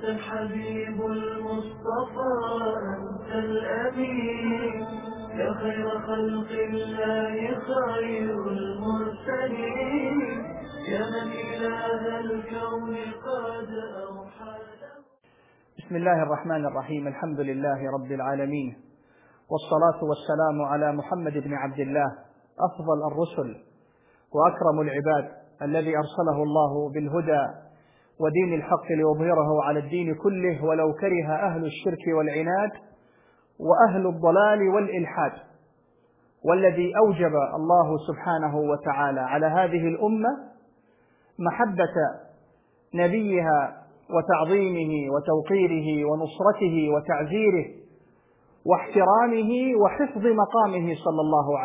أنت حبيب المصطفى، أنت الأمين، يا خير خلق الله، خير المرسلين، يا من إله الكون قد أوحى. بسم الله الرحمن الرحيم. الحمد لله رب العالمين، والصلاة والسلام على محمد بن عبد الله، أفضل الرسل وأكرم العباد، الذي أرسله الله بالهدى ودين الحق ليظهره على الدين كله ولو كره أهل الشرك والعناد وأهل الضلال والإلحاد، والذي أوجب الله سبحانه وتعالى على هذه الأمة محبة نبيها وتعظيمه وتوقيره ونصرته وتعزيره واحترامه وحفظ مقامه صلى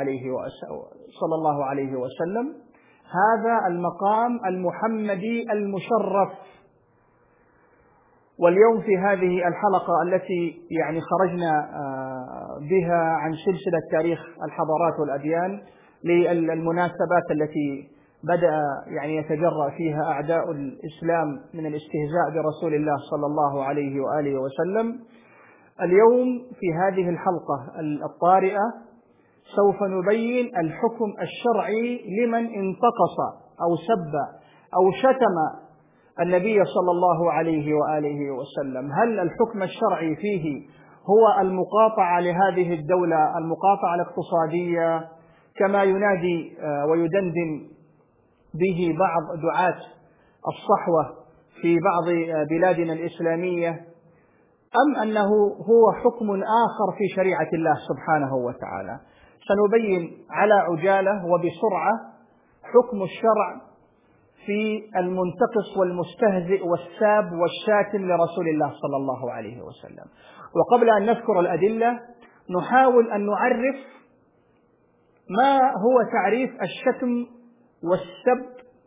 الله عليه وسلم. هذا المقام المحمدي المشرف. واليوم في هذه الحلقة التي خرجنا بها عن سلسلة تاريخ الحضارات والأديان للمناسبات التي بدأ يتجرأ فيها أعداء الإسلام من الاستهزاء برسول الله صلى الله عليه وآله وسلم. اليوم في هذه الحلقة الطارئة سوف نبين الحكم الشرعي لمن انتقص أو سب أو شتم النبي صلى الله عليه وآله وسلم. هل الحكم الشرعي فيه هو المقاطعة لهذه الدولة، المقاطعة الاقتصادية كما ينادي ويدندن به بعض دعاة الصحوة في بعض بلادنا الإسلامية، أم أنه هو حكم آخر في شريعة الله سبحانه وتعالى؟ سنبين على عجالة وبسرعة حكم الشرع في المنتقص والمستهزئ والساب والشاتم لرسول الله صلى الله عليه وسلم. وقبل أن نذكر الأدلة نحاول أن نعرف ما هو تعريف الشتم والسب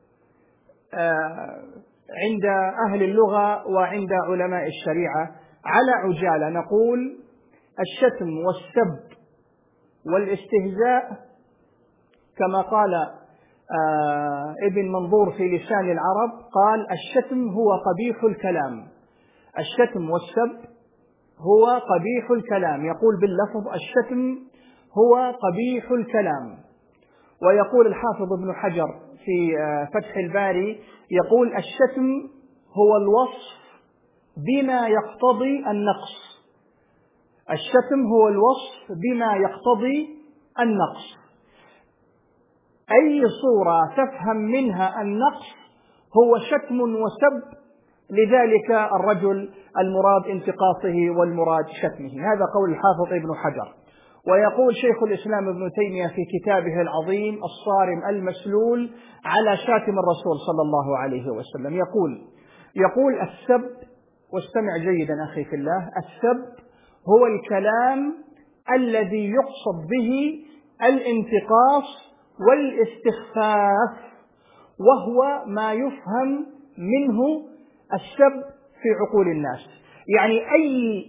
عند أهل اللغة وعند علماء الشريعة. على عجالة نقول الشتم والسب والاستهزاء كما قال ابن منظور في لسان العرب، قال الشتم هو قبيح الكلام. الشتم والسب هو قبيح الكلام، يقول باللفظ الشتم هو قبيح الكلام. ويقول الحافظ ابن حجر في فتح الباري، يقول الشتم هو الوصف بما يقتضي النقص. الشتم هو الوصف بما يقتضي النقص، أي صورة تفهم منها النقص هو شتم وسب لذلك الرجل المراد انتقاصه والمراد شتمه. هذا قول الحافظ ابن حجر. ويقول شيخ الإسلام ابن تيمية في كتابه العظيم الصارم المسلول على شاتم الرسول صلى الله عليه وسلم، يقول السب، واستمع جيدا أخي في الله، السب هو الكلام الذي يقصد به الانتقاص والاستخفاف، وهو ما يفهم منه السب في عقول الناس. أي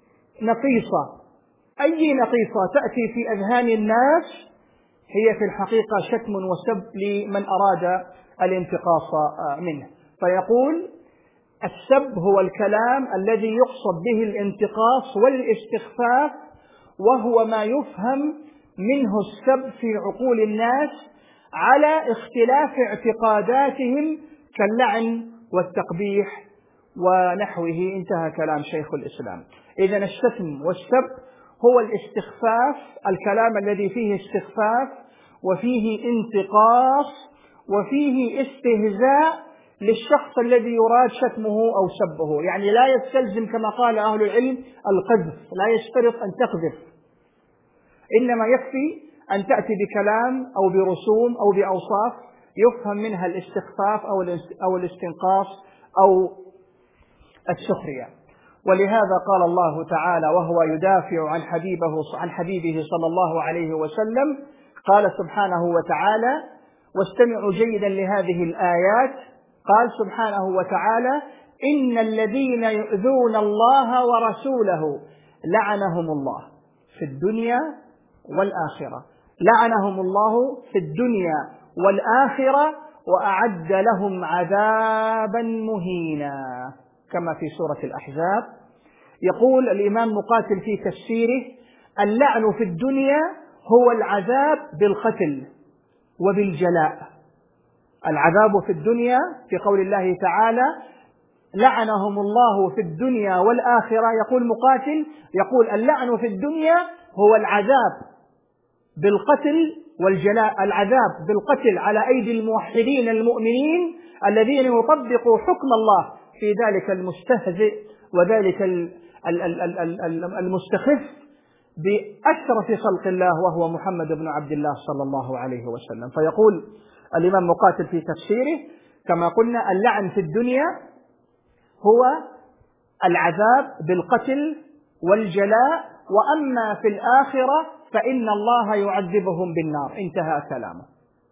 نقيصة تأتي في أذهان الناس هي في الحقيقة شتم وسب لمن أراد الانتقاص منه. فيقول السب هو الكلام الذي يقصد به الانتقاص والاستخفاف، وهو ما يفهم منه السب في عقول الناس على اختلاف اعتقاداتهم كاللعن والتقبيح ونحوه. انتهى كلام شيخ الإسلام. إذن الشتم والسب هو الاستخفاف، الكلام الذي فيه استخفاف وفيه انتقاص وفيه استهزاء للشخص الذي يراد شتمه أو سبه. لا يستلزم كما قال أهل العلم القذف، لا يشترط أن تقذف، إنما يكفي أن تأتي بكلام أو برسوم أو بأوصاف يفهم منها الاستخفاف أو الاستنقاص أو السخرية. ولهذا قال الله تعالى وهو يدافع عن حبيبه صلى الله عليه وسلم، قال سبحانه وتعالى، واستمعوا جيدا لهذه الآيات، قال سبحانه وتعالى: إن الذين يؤذون الله ورسوله لعنهم الله في الدنيا والآخرة، لعنهم الله في الدنيا والآخرة وأعد لهم عذابا مهينا. كما في سورة الأحزاب. يقول الإمام مقاتل في تفسيره: اللعن في الدنيا هو العذاب بالقتل وبالجلاء. العذاب في الدنيا في قول الله تعالى: لعنهم الله في الدنيا والآخرة. يقول مقاتل، يقول اللعن في الدنيا هو العذاب بالقتل والجلاء. العذاب بالقتل على أيدي الموحدين المؤمنين الذين يطبقوا حكم الله في ذلك المستهزئ وذلك المستخف بأشرف خلق الله وهو محمد بن عبد الله صلى الله عليه وسلم. فيقول الإمام مقاتل في تفسيره كما قلنا: اللعن في الدنيا هو العذاب بالقتل والجلاء، وأما في الآخرة فإن الله يعذبهم بالنار. انتهى كلامه.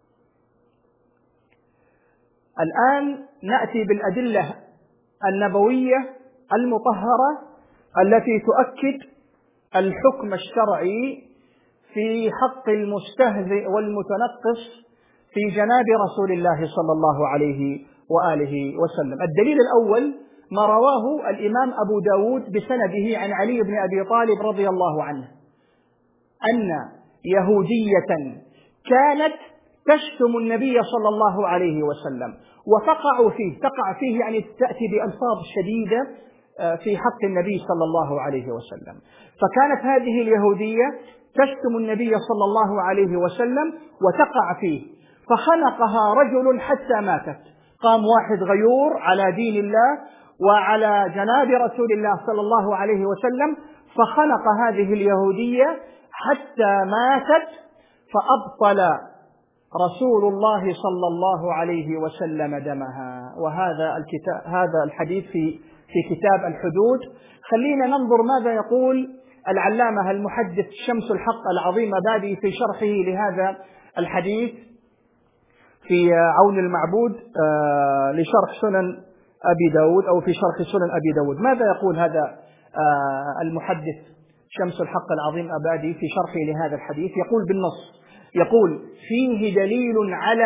الآن نأتي بالأدلة النبوية المطهرة التي تؤكد الحكم الشرعي في حق المستهزئ والمتنقص في جناب رسول الله صلى الله عليه وآله وسلم. الدليل الأول ما رواه الإمام أبو داود بسنده عن علي بن أبي طالب رضي الله عنه أن يهودية كانت تشتم النبي صلى الله عليه وسلم تقع فيه يعني تأتي بألفاظ شديدة في حق النبي صلى الله عليه وسلم. فكانت هذه اليهودية تشتم النبي صلى الله عليه وسلم وتقع فيه، فخنقها رجل حتى ماتت. قام واحد غيور على دين الله وعلى جناب رسول الله صلى الله عليه وسلم فخنق هذه اليهودية حتى ماتت، فأبطل رسول الله صلى الله عليه وسلم دمها. هذا الحديث في كتاب الحدود. خلينا ننظر ماذا يقول العلامة المحدث شمس الحق العظيم بادي في شرحه لهذا الحديث في عون المعبود لشرح سنن أبي داود أو في شرح سنن أبي داود. ماذا يقول هذا المحدث شمس الحق العظيم أبادي في شرحه لهذا الحديث؟ يقول بالنص، يقول: فيه دليل على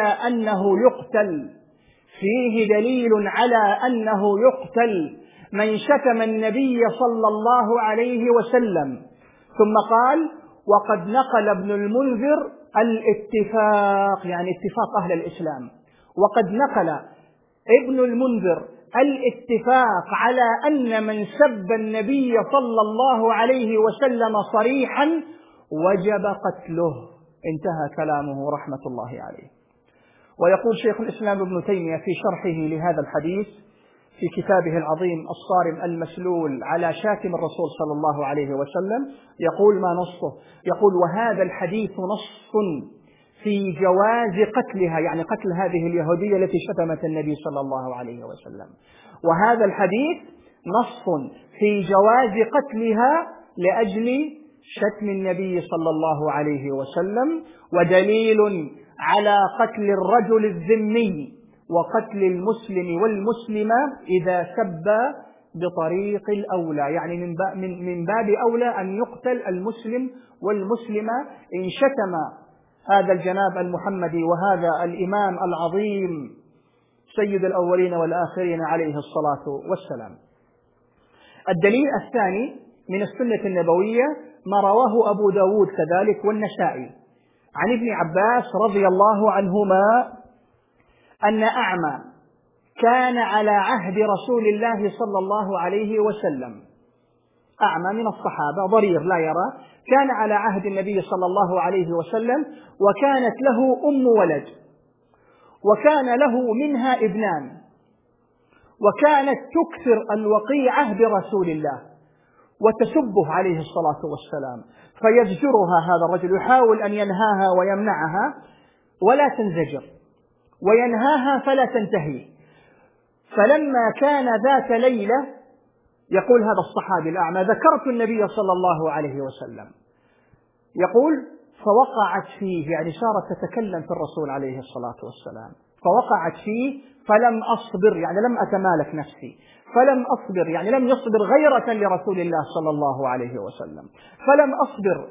أنه يقتل من شتم النبي صلى الله عليه وسلم. ثم قال: وقد نقل ابن المنذر الاتفاق، يعني اتفاق أهل الإسلام، وقد نقل ابن المنذر الاتفاق على أن من سب النبي صلى الله عليه وسلم صريحا وجب قتله. انتهى كلامه رحمة الله عليه. ويقول شيخ الإسلام ابن تيمية في شرحه لهذا الحديث في كتابه العظيم الصارم المسلول على شاتم الرسول صلى الله عليه وسلم، يقول ما نصه؟ يقول: وهذا الحديث نص في جواز قتلها، يعني قتل هذه اليهودية التي شتمت النبي صلى الله عليه وسلم. وهذا الحديث نص في جواز قتلها لأجل شتم النبي صلى الله عليه وسلم، ودليل على قتل الرجل الذمي وقتل المسلم والمسلمة إذا سب بطريق الأولى، يعني من باب أولى أن يقتل المسلم والمسلمة إن شتم هذا الجناب المحمدي وهذا الإمام العظيم سيد الأولين والآخرين عليه الصلاة والسلام. الدليل الثاني من السنة النبوية ما رواه أبو داود كذلك والنسائي عن ابن عباس رضي الله عنهما أن أعمى كان على عهد رسول الله صلى الله عليه وسلم، أعمى من الصحابة ضرير لا يرى، كان على عهد النبي صلى الله عليه وسلم، وكانت له أم ولد، وكان له منها ابنان، وكانت تكثر الوقيعة برسول الله وتسبه عليه الصلاة والسلام، فيزجرها هذا الرجل، يحاول أن ينهاها ويمنعها ولا تنزجر، وينهاها فلا تنتهي. فلما كان ذات ليلة، يقول هذا الصحابي الأعمى: ذكرت النبي صلى الله عليه وسلم، يقول: فوقعت فيه، يعني صارت تتكلم في الرسول عليه الصلاة والسلام، فوقعت فيه فلم أصبر، يعني لم أتمالك نفسي، فلم أصبر يعني لم يصبر غيرة لرسول الله صلى الله عليه وسلم، فلم أصبر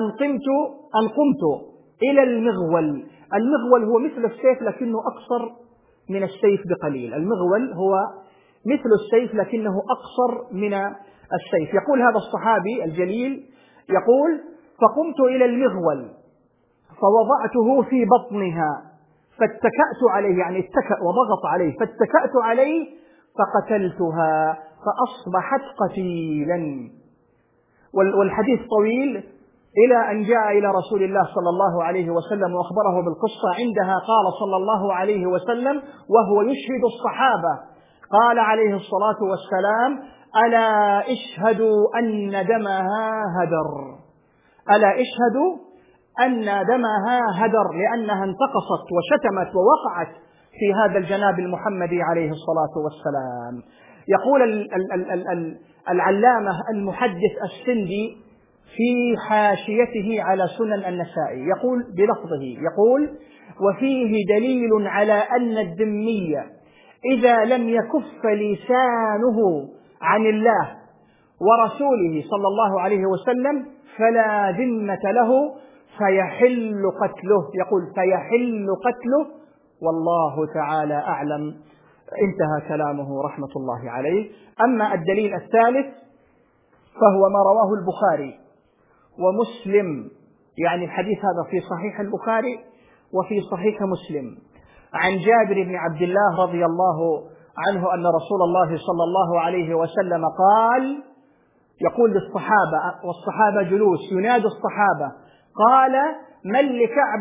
أن قمت إلى المغول. المغول هو مثل السيف لكنه أقصر من السيف بقليل. المغول هو مثل السيف لكنه أقصر من السيف. يقول هذا الصحابي الجليل يقول: فقمت إلى المغول فوضعته في بطنها فاتكأت عليه، يعني اتكأ وضغط عليه، فاتكأت عليه فقتلتها فأصبحت قتيلا. والحديث طويل إلى أن جاء إلى رسول الله صلى الله عليه وسلم وأخبره بالقصة. عندها قال صلى الله عليه وسلم وهو يشهد الصحابة، قال عليه الصلاة والسلام: ألا اشهدوا أن دمها هدر، ألا اشهدوا أن دمها هدر، لأنها انتقصت وشتمت ووقعت في هذا الجناب المحمدي عليه الصلاة والسلام. يقول العلامة المحدث السندي في حاشيته على سنن النسائي، يقول بلفظه، يقول: وفيه دليل على أن الذمي إذا لم يكف لسانه عن الله ورسوله صلى الله عليه وسلم فلا ذمة له فيحل قتله. يقول: فيحل قتله والله تعالى أعلم. انتهى كلامه رحمة الله عليه. أما الدليل الثالث فهو ما رواه البخاري ومسلم، يعني الحديث هذا في صحيح البخاري وفي صحيح مسلم، عن جابر بن عبد الله رضي الله عنه أن رسول الله صلى الله عليه وسلم قال، يقول للصحابة والصحابة جلوس، ينادي الصحابة، قال: من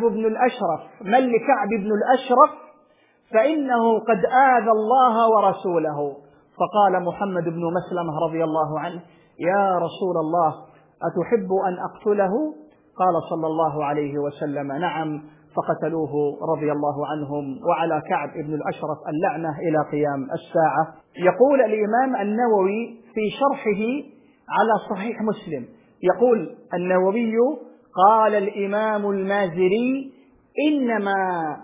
لكعب بن الأشرف فإنه قد آذى الله ورسوله. فقال محمد بن مسلمة رضي الله عنه: يا رسول الله أتحب أن أقتله؟ قال صلى الله عليه وسلم: نعم. فقتلوه رضي الله عنهم، وعلى كعب بن الأشرف اللعنة إلى قيام الساعة. يقول الإمام النووي في شرحه على صحيح مسلم، يقول النووي: قال الإمام المازري: إنما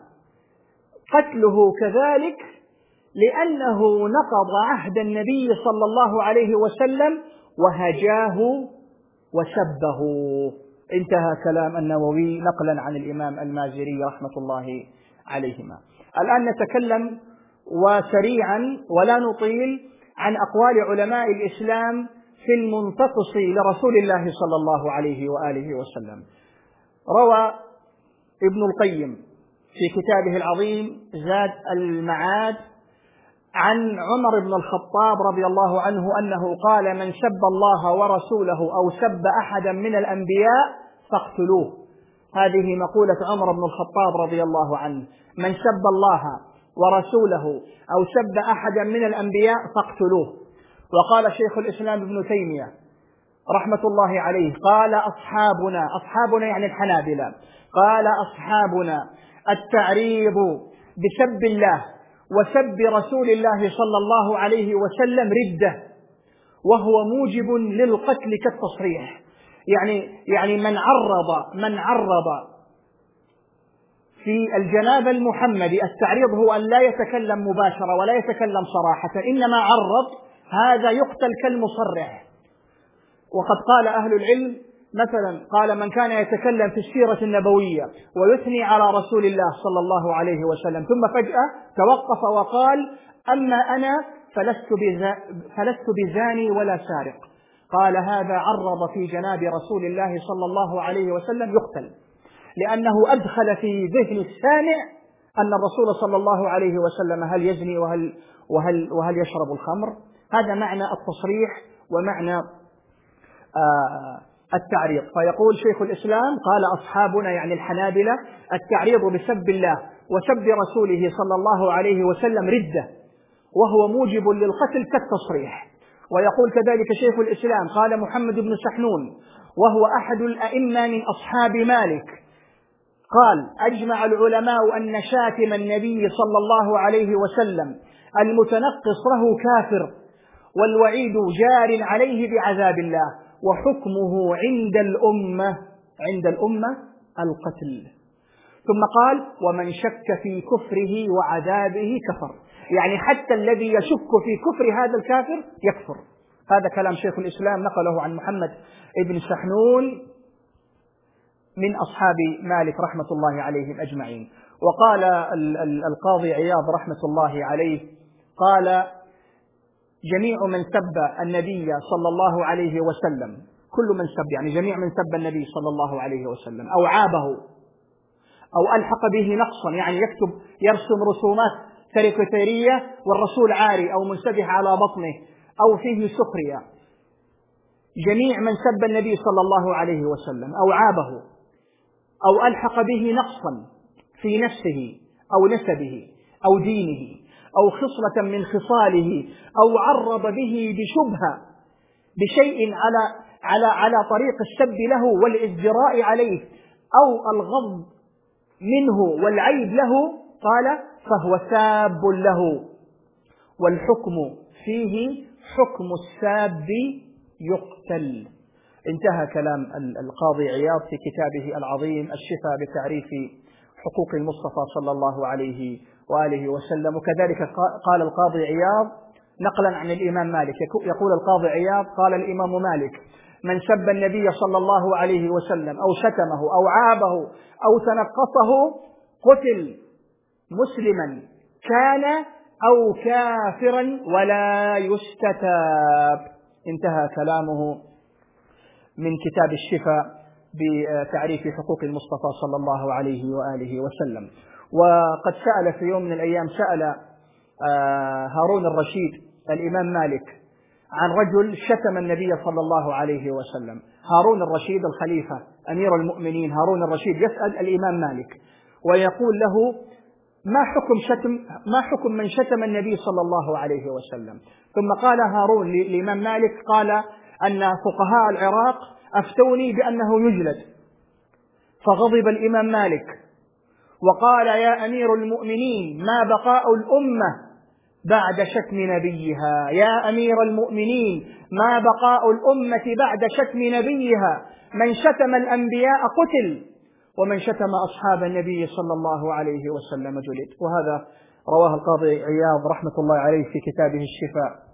قتله كذلك لأنه نقض عهد النبي صلى الله عليه وسلم وهجاه وسبه. انتهى كلام النووي نقلا عن الإمام المازري رحمة الله عليهما. الآن نتكلم وسريعا ولا نطيل عن أقوال علماء الإسلام في المنتقص لرسول الله صلى الله عليه وآله وسلم. روى ابن القيم في كتابه العظيم زاد المعاد عن عمر بن الخطاب رضي الله عنه أنه قال: من سب الله ورسوله أو سب أحدا من الأنبياء فاقتلوه. هذه مقولة عمر بن الخطاب رضي الله عنه: من سب الله ورسوله أو سب أحدا من الأنبياء فاقتلوه. وقال شيخ الإسلام ابن تيمية رحمة الله عليه: قال أصحابنا يعني الحنابلة، قال أصحابنا التعريض بسب الله وسب رسول الله صلى الله عليه وسلم ردة، وهو موجب للقتل كالتصريح. يعني من عرض في الجناب المحمدي، التعريض هو أن لا يتكلم مباشرة ولا يتكلم صراحة، إنما عرض، هذا يقتل كالمصرح. وقد قال أهل العلم مثلا، قال: من كان يتكلم في السيرة النبوية ويثني على رسول الله صلى الله عليه وسلم ثم فجأة توقف وقال: أما أنا فلست بزاني ولا سارق، قال: هذا عرض في جناب رسول الله صلى الله عليه وسلم، يقتل، لأنه أدخل في ذهن السامع أن الرسول صلى الله عليه وسلم هل يزني وهل يشرب الخمر. هذا معنى التصريح ومعنى التعريض. فيقول شيخ الإسلام: قال أصحابنا يعني الحنابلة: التعريض بسب الله وسب رسوله صلى الله عليه وسلم ردة، وهو موجب للقتل كالتصريح. ويقول كذلك شيخ الإسلام: قال محمد بن سحنون وهو أحد الأئمة من أصحاب مالك، قال: أجمع العلماء أن شاتم النبي صلى الله عليه وسلم المتنقص له كافر، والوعيد جار عليه بعذاب الله، وحكمه عند الأمة القتل. ثم قال: ومن شك في كفره وعذابه كفر، يعني حتى الذي يشك في كفر هذا الكافر يكفر. هذا كلام شيخ الإسلام نقله عن محمد بن سحنون من أصحاب مالك رحمة الله عليهم أجمعين. وقال القاضي عياض رحمة الله عليه: قال: جميع من سب النبي صلى الله عليه وسلم، كل من سب يعني جميع من سب النبي صلى الله عليه وسلم أو عابه أو ألحق به نقصا، يعني يرسم رسومات كاريكاتيرية والرسول عاري أو منسدح على بطنه أو فيه سخرية. جميع من سب النبي صلى الله عليه وسلم أو عابه أو ألحق به نقصا في نفسه أو نسبه أو دينه أو خصلة من خصاله أو عرض به بشبهة بشيء على طريق السب له والازدراء عليه أو الغض منه والعيب له، قال فهو ساب له، والحكم فيه حكم الساب يقتل. انتهى كلام القاضي عياض في كتابه العظيم الشفاء بتعريف حقوق المصطفى صلى الله عليه وآله وسلم. وكذلك قال القاضي عياض نقلا عن الإمام مالك، يقول القاضي عياض قال الإمام مالك: من سب النبي صلى الله عليه وسلم أو شتمه أو عابه أو تنقصه قتل مسلما كان أو كافرا ولا يستتاب. انتهى كلامه من كتاب الشفاء بتعريف حقوق المصطفى صلى الله عليه وآله وسلم. وقد سأل في يوم من الأيام هارون الرشيد الإمام مالك عن رجل شتم النبي صلى الله عليه وسلم. هارون الرشيد الخليفة أمير المؤمنين هارون الرشيد يسأل الإمام مالك ويقول له: ما حكم من شتم النبي صلى الله عليه وسلم؟ ثم قال هارون للإمام مالك قال أن فقهاء العراق أفتوني بأنه يجلد. فغضب الإمام مالك وقال: يا أمير المؤمنين ما بقاء الأمة بعد شتم نبيها؟ يا أمير المؤمنين ما بقاء الأمة بعد شتم نبيها؟ من شتم الأنبياء قتل ومن شتم أصحاب النبي صلى الله عليه وسلم جلد. وهذا رواه القاضي عياض رحمة الله عليه في كتابه الشفاء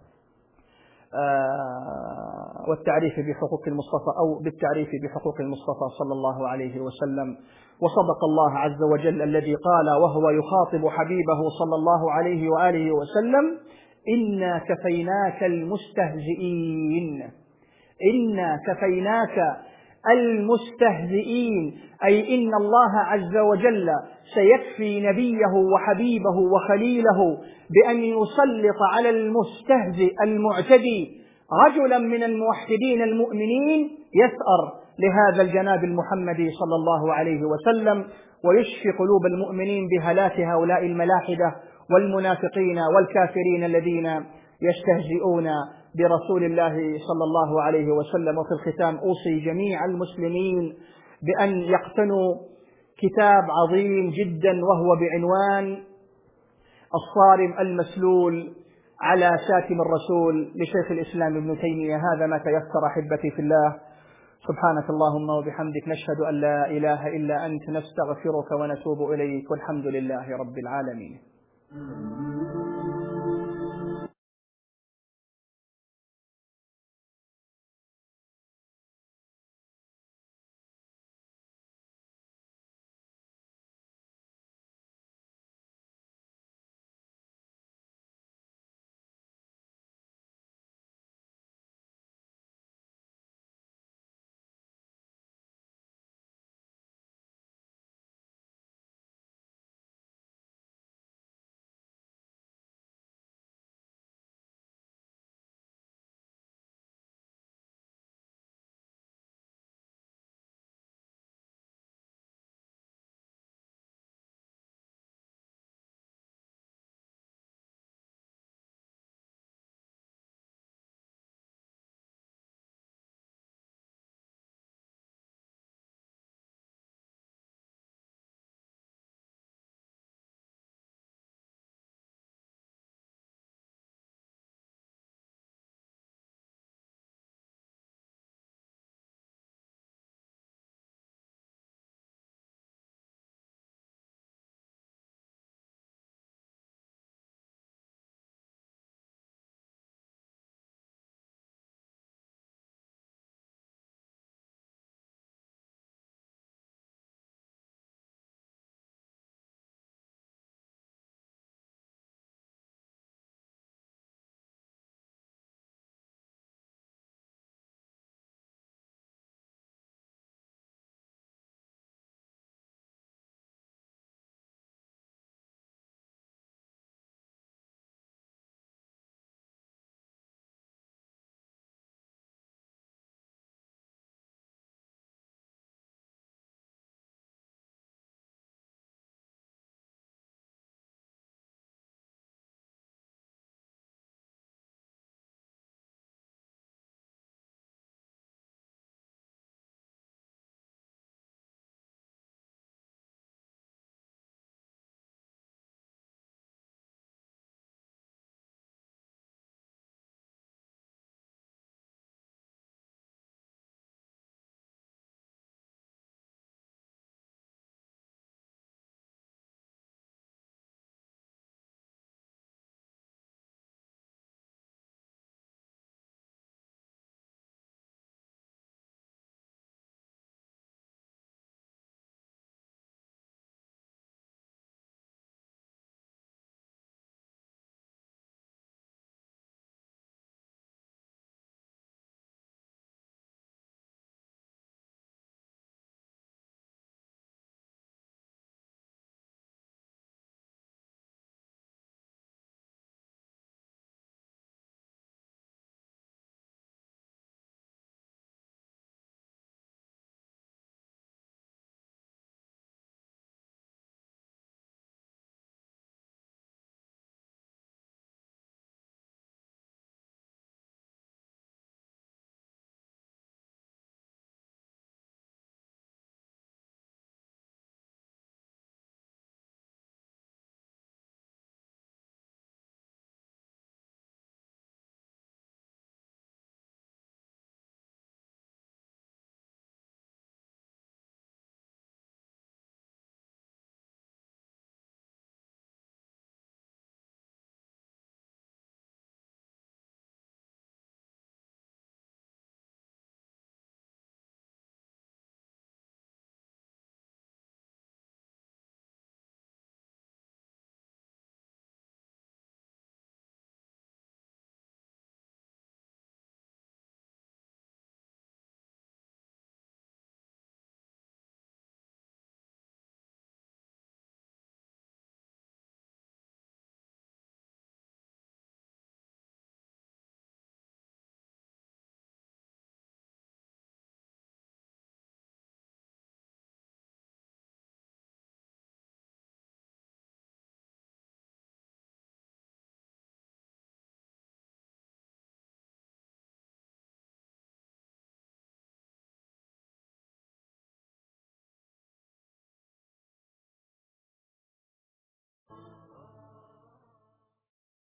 والتعريف بحقوق المصطفى أو بالتعريف بحقوق المصطفى صلى الله عليه وسلم. وصدق الله عز وجل الذي قال وهو يخاطب حبيبه صلى الله عليه وآله وسلم: إنا كفيناك المستهزئين. إنا كفيناك المستهزئين، أي إن الله عز وجل سيكفي نبيه وحبيبه وخليله بأن يسلط على المستهزئ المعتدي رجلا من الموحدين المؤمنين يثأر لهذا الجناب المحمدي صلى الله عليه وسلم ويشفي قلوب المؤمنين بهلاك هؤلاء الملاحدة والمنافقين والكافرين الذين يستهزئون برسول الله صلى الله عليه وسلم. وفي الختام أوصي جميع المسلمين بأن يقتنوا كتاب عظيم جدا وهو بعنوان الصارم المسلول على شاتم الرسول لشيخ الإسلام ابن تيمية. هذا ما تيسر أحبتي في الله. سبحانك اللهم وبحمدك، نشهد أن لا إله إلا أنت، نستغفرك ونتوب إليك، والحمد لله رب العالمين.